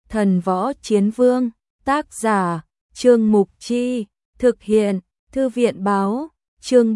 Thần Võ Chiến Vương, tác giả, Trương Mục Chi, thực hiện, Thư viện Báo, chương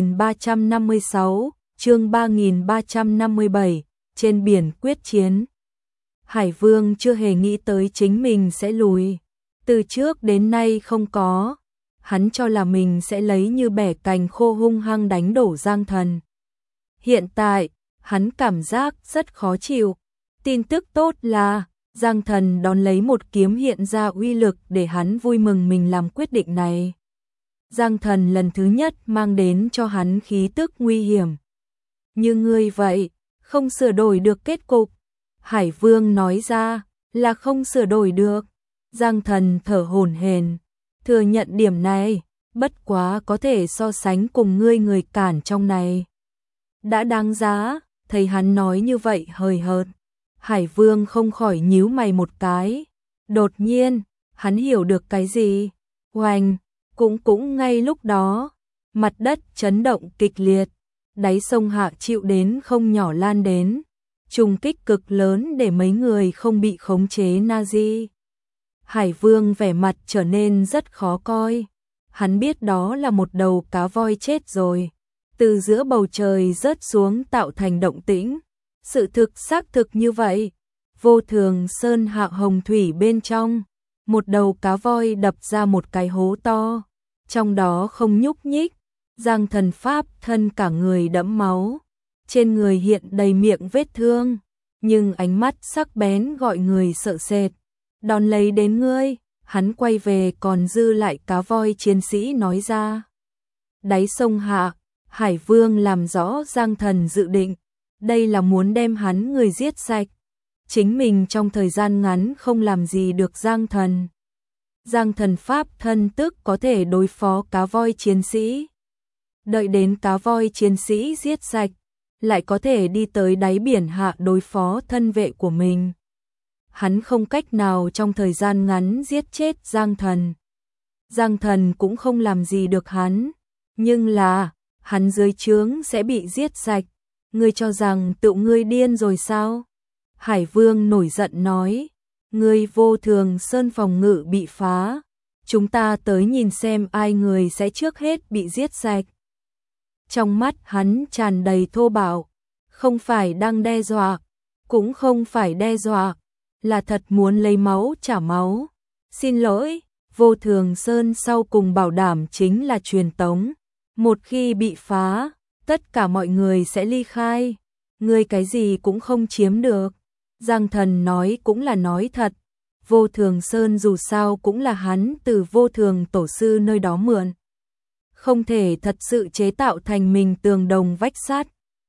3356, chương 3357, trên biển quyết chiến. Hải Vương chưa hề nghĩ tới chính mình sẽ lùi, từ trước đến nay không có, hắn cho là mình sẽ lấy như bẻ cành khô hung hăng đánh đổ Giang Thần. Hiện tại, hắn cảm giác rất khó chịu, tin tức tốt là Giang Thần đón lấy một kiếm hiện ra uy lực để hắn vui mừng mình làm quyết định này. Giang Thần lần thứ nhất mang đến cho hắn khí tức nguy hiểm. Như ngươi vậy, không sửa đổi được kết cục. Hải Vương nói ra là không sửa đổi được. Giang Thần thở hổn hển, thừa nhận điểm này, bất quá có thể so sánh cùng ngươi người cản trong này. Đã đáng giá, thấy hắn nói như vậy hời hợt. Hải Vương không khỏi nhíu mày một cái. Đột nhiên, hắn hiểu được cái gì. Oanh, cũng ngay lúc đó, mặt đất chấn động kịch liệt, đáy sông Hạ chịu đến không nhỏ lan đến, trùng kích cực lớn để mấy người không bị khống chế Nazi. Hải Vương vẻ mặt trở nên rất khó coi. Hắn biết đó là một đầu cá voi chết rồi, từ giữa bầu trời rớt xuống tạo thành động tĩnh. Sự thực xác thực như vậy. Vô Thường Sơn Hạ hồng thủy bên trong, một đầu cá voi đập ra một cái hố to, trong đó không nhúc nhích. Giang Thần pháp thân cả người đẫm máu, trên người hiện đầy miệng vết thương, nhưng ánh mắt sắc bén gọi người sợ sệt. Đón lấy đến ngươi, hắn quay về còn dư lại cá voi chiến sĩ nói ra. Đáy sông Hạ, Hải Vương làm rõ Giang Thần dự định, đây là muốn đem hắn người giết sạch. Chính mình trong thời gian ngắn không làm gì được Giang Thần. Giang Thần pháp thân tức có thể đối phó cá voi chiến sĩ. Đợi đến cá voi chiến sĩ giết sạch, lại có thể đi tới đáy biển Hạ đối phó thân vệ của mình. Hắn không cách nào trong thời gian ngắn giết chết Giang Thần. Giang Thần cũng không làm gì được hắn, nhưng là hắn dưới trướng sẽ bị giết sạch. Ngươi cho rằng tự ngươi điên rồi sao? Hải Vương nổi giận nói, ngươi Vô Thường Sơn phòng ngự bị phá, chúng ta tới nhìn xem ai người sẽ trước hết bị giết sạch. Trong mắt hắn tràn đầy thô bạo, không phải đang đe dọa, cũng không phải đe dọa, là thật muốn lấy máu trả máu. Xin lỗi, Vô Thường Sơn sau cùng bảo đảm chính là truyền tống, một khi bị phá, tất cả mọi người sẽ ly khai, ngươi cái gì cũng không chiếm được. Giang Thần nói cũng là nói thật, Vô Thường Sơn dù sao cũng là hắn từ Vô Thường Tổ sư nơi đó mượn. Không thể thật sự chế tạo thành mình tường đồng vách sắt.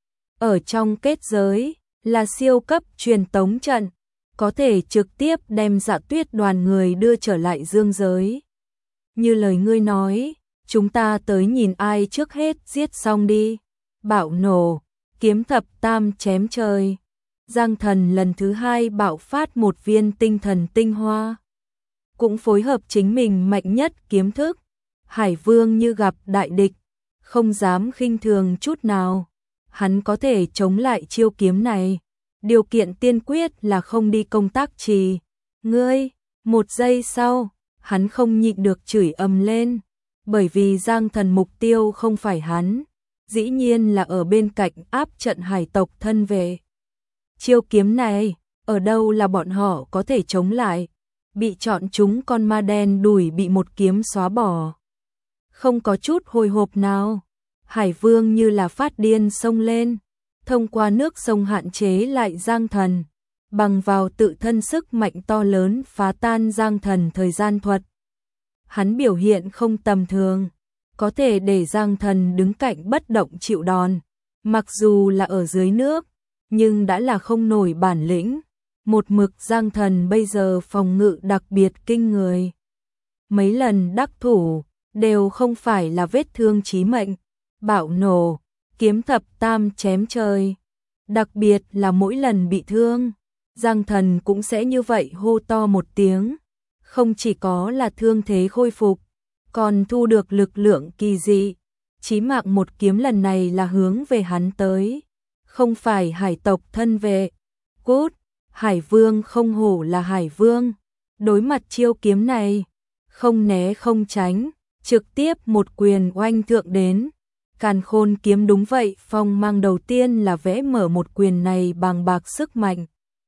Ở trong kết giới, là siêu cấp truyền tống trận, có thể trực tiếp đem Dạ Tuyết đoàn người đưa trở lại dương giới. Như lời ngươi nói, chúng ta tới nhìn ai trước hết giết xong đi. Bạo nổ, kiếm thập tam chém trời. Giang Thần lần thứ hai bạo phát một viên tinh thần tinh hoa, cũng phối hợp chính mình mạnh nhất kiếm thức. Hải Vương như gặp đại địch, không dám khinh thường chút nào. Hắn có thể chống lại chiêu kiếm này, điều kiện tiên quyết là không đi công tác trì. Ngươi, một giây sau, hắn không nhịn được chửi ầm lên, bởi vì Giang Thần mục tiêu không phải hắn, dĩ nhiên là ở bên cạnh áp trận hải tộc thân vệ. Chiêu kiếm này, ở đâu là bọn họ có thể chống lại, bị chọn chúng con ma đen đuổi bị một kiếm xóa bỏ. Không có chút hồi hộp nào, Hải Vương như là phát điên xông lên, thông qua nước sông hạn chế lại Giang Thần, bằng vào tự thân sức mạnh to lớn phá tan Giang Thần thời gian thuật. Hắn biểu hiện không tầm thường, có thể để Giang Thần đứng cạnh bất động chịu đòn, mặc dù là ở dưới nước, nhưng đã là không nổi bản lĩnh. Một mực Giang Thần bây giờ phòng ngự đặc biệt kinh người. Mấy lần đắc thủ, đều không phải là vết thương chí mệnh. Bạo nổ, kiếm thập tam chém trời. Đặc biệt là mỗi lần bị thương, Giang Thần cũng sẽ như vậy hô to một tiếng. Không chỉ có là thương thế khôi phục, còn thu được lực lượng kỳ dị. Chí mạng một kiếm lần này là hướng về hắn tới, không phải hải tộc thân vệ. Cút! Hải Vương không hổ là Hải Vương, đối mặt chiêu kiếm này, không né không tránh, trực tiếp một quyền oanh thượng đến. Càn Khôn kiếm đúng vậy, phong mang đầu tiên là vẽ mở một quyền này bằng bạc sức mạnh.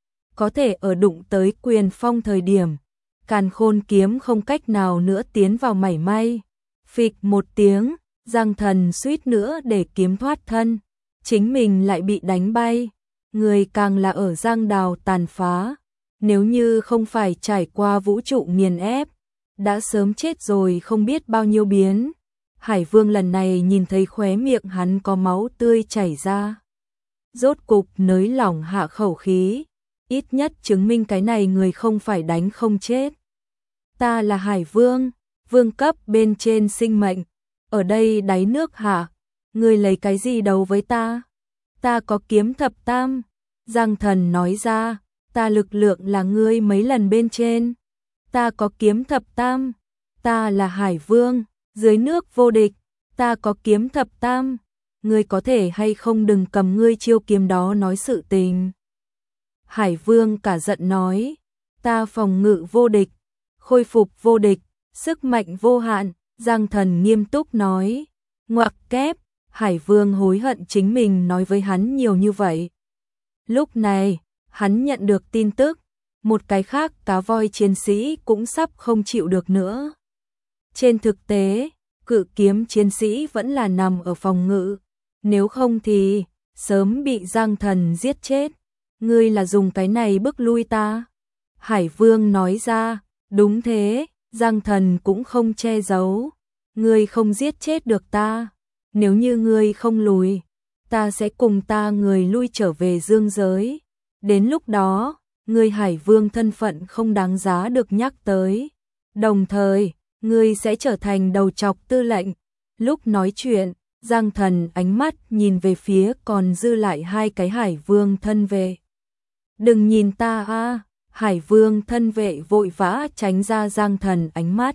Có thể ở đụng tới quyền phong thời điểm, Càn Khôn kiếm không cách nào nữa tiến vào mảy may. Phịch một tiếng, Giang Thần suýt nữa để kiếm thoát thân, chính mình lại bị đánh bay. Người càng là ở giang đào tàn phá, nếu như không phải trải qua vũ trụ nghiền ép, đã sớm chết rồi không biết bao nhiêu biến. Hải Vương lần này nhìn thấy khóe miệng hắn có máu tươi chảy ra, rốt cục nới lỏng hạ khẩu khí, ít nhất chứng minh cái này người không phải đánh không chết. Ta là Hải Vương, vương cấp bên trên sinh mệnh, ở đây đáy nước hạ, ngươi lấy cái gì đấu với ta? Ta có kiếm thập tam. Giang Thần nói ra, ta lực lượng là ngươi mấy lần bên trên. Ta có kiếm thập tam, ta là Hải Vương, dưới nước vô địch, ta có kiếm thập tam. Ngươi có thể hay không đừng cầm ngươi chiêu kiếm đó nói sự tình. Hải Vương cả giận nói, ta phòng ngự vô địch, khôi phục vô địch, sức mạnh vô hạn. Giang Thần nghiêm túc nói, ngoặc kép. Hải Vương hối hận chính mình nói với hắn nhiều như vậy. Lúc này, hắn nhận được tin tức, một cái khác cá voi chiến sĩ cũng sắp không chịu được nữa. Trên thực tế, cự kiếm chiến sĩ vẫn là nằm ở phòng ngự, nếu không thì sớm bị Giang Thần giết chết. Ngươi là dùng cái này bức lui ta? Hải Vương nói ra, đúng thế. Giang Thần cũng không che giấu, ngươi không giết chết được ta. Nếu như ngươi không lùi, ta sẽ cùng ta người lui trở về dương giới. Đến lúc đó, ngươi Hải Vương thân phận không đáng giá được nhắc tới. Đồng thời, ngươi sẽ trở thành đầu trọc tư lệnh. Lúc nói chuyện, Giang Thần ánh mắt nhìn về phía còn dư lại hai cái Hải Vương thân vệ. Đừng nhìn ta a. Hải Vương thân vệ vội vã tránh ra Giang Thần ánh mắt,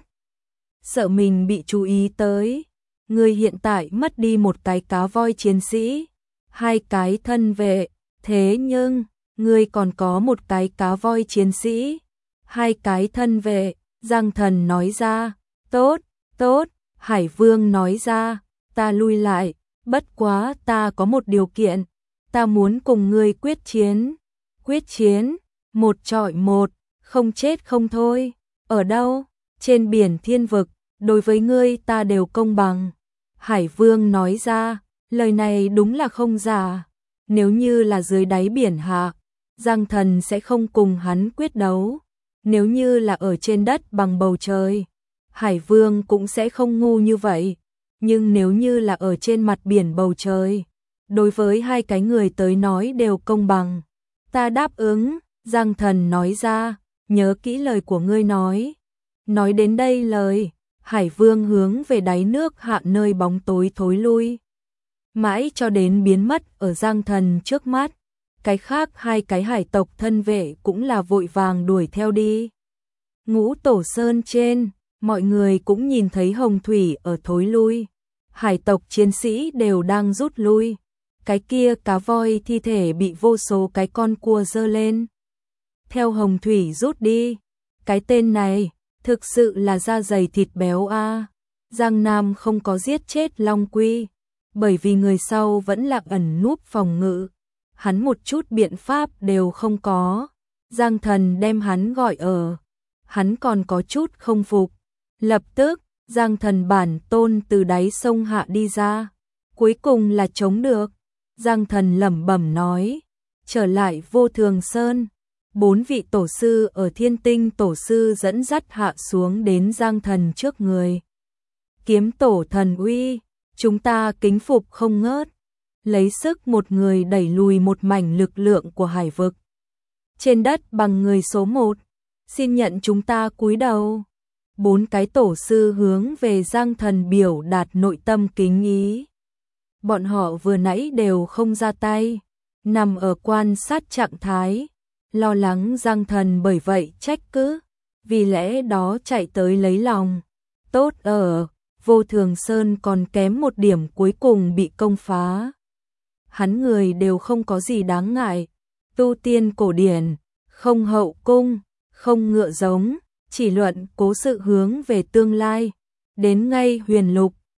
sợ mình bị chú ý tới. Ngươi hiện tại mất đi một cái cá voi chiến sĩ, hai cái thân vệ, thế nhưng ngươi còn có một cái cá voi chiến sĩ, hai cái thân vệ. Giang Thần nói ra, tốt, tốt. Hải Vương nói ra, ta lui lại, bất quá ta có một điều kiện, ta muốn cùng ngươi quyết chiến. Quyết chiến, một chọi một, không chết không thôi. Ở đâu? Trên biển thiên vực, đối với ngươi ta đều công bằng. Hải Vương nói ra, lời này đúng là không giả. Nếu như là dưới đáy biển hạ, Giang Thần sẽ không cùng hắn quyết đấu. Nếu như là ở trên đất bằng bầu trời, Hải Vương cũng sẽ không ngu như vậy. Nhưng nếu như là ở trên mặt biển bầu trời, đối với hai cái người tới nói đều công bằng. Ta đáp ứng. Giang Thần nói ra, nhớ kỹ lời của ngươi nói. Nói đến đây lời, Hải Vương hướng về đáy nước hạ nơi bóng tối thối lui, mãi cho đến biến mất ở Giang Thần trước mắt. Cái khác hai cái hải tộc thân vệ cũng là vội vàng đuổi theo đi. Ngũ Tổ Sơn trên, mọi người cũng nhìn thấy hồng thủy ở thối lui. Hải tộc chiến sĩ đều đang rút lui. Cái kia cá voi thi thể bị vô số cái con cua giơ lên, theo hồng thủy rút đi. Cái tên này thực sự là da dày thịt béo a. Giang Nam không có giết chết Long Quy, bởi vì người sau vẫn là ẩn núp phòng ngự, hắn một chút biện pháp đều không có. Giang Thần đem hắn gọi ở, hắn còn có chút không phục. Lập tức, Giang Thần bản tôn từ đáy sông hạ đi ra, cuối cùng là chống được. Giang Thần lẩm bẩm nói, trở lại Vô Thường Sơn. 4 vị tổ sư ở Thiên Tinh tổ sư dẫn dắt hạ xuống đến Giang Thần trước người. Kiếm tổ thần uy, chúng ta kính phục không ngớt. Lấy sức một người đẩy lùi một mảnh lực lượng của hải vực. Trên đất bằng người số 1, xin nhận chúng ta cúi đầu. 4 cái tổ sư hướng về Giang Thần biểu đạt nội tâm kính ý. Bọn họ vừa nãy đều không ra tay, nằm ở quan sát trạng thái, lo lắng Giang Thần bởi vậy trách cứ, vì lẽ đó chạy tới lấy lòng. Tốt ở, Vô Thường Sơn còn kém một điểm cuối cùng bị công phá. Hắn người đều không có gì đáng ngại, tu tiên cổ điển, không hậu cung, không ngựa giống, chỉ luận cố sự hướng về tương lai. Đến ngay Huyền Lục,